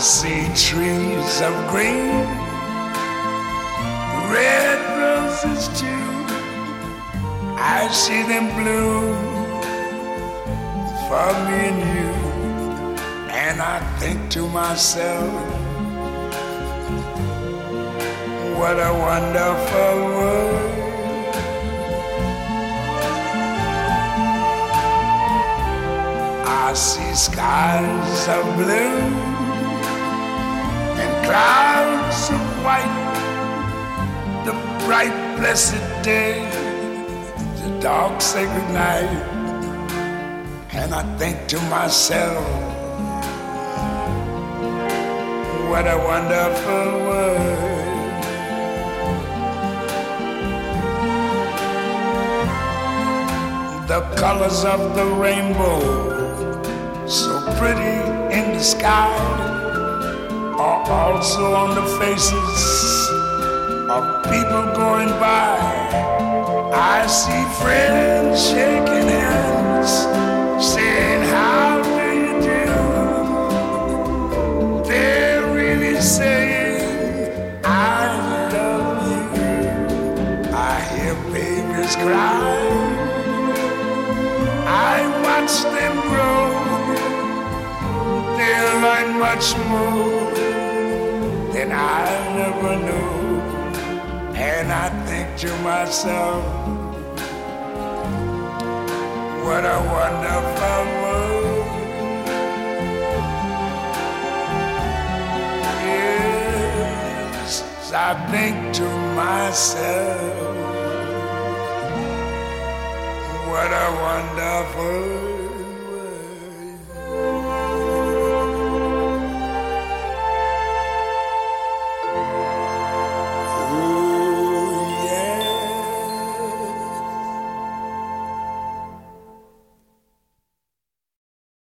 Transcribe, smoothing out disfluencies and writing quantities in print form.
see trees of green, red roses too. I see them bloom for me and you. And I think to myself, what a wonderful world. I see skies of blue and clouds of white, the bright blessed day, the dark sacred night. And I think to myself, what a wonderful world. The colors of the rainbow, so pretty in the sky, are also on the faces of people going by. I see friends shaking hands, saying, how do you do? They're really saying, I love you. I hear babies cry, I watch them grow. They'll learn much more than I never knew. And I think to myself, what a wonderful world. Yes, I think to myself, what a wonderful world.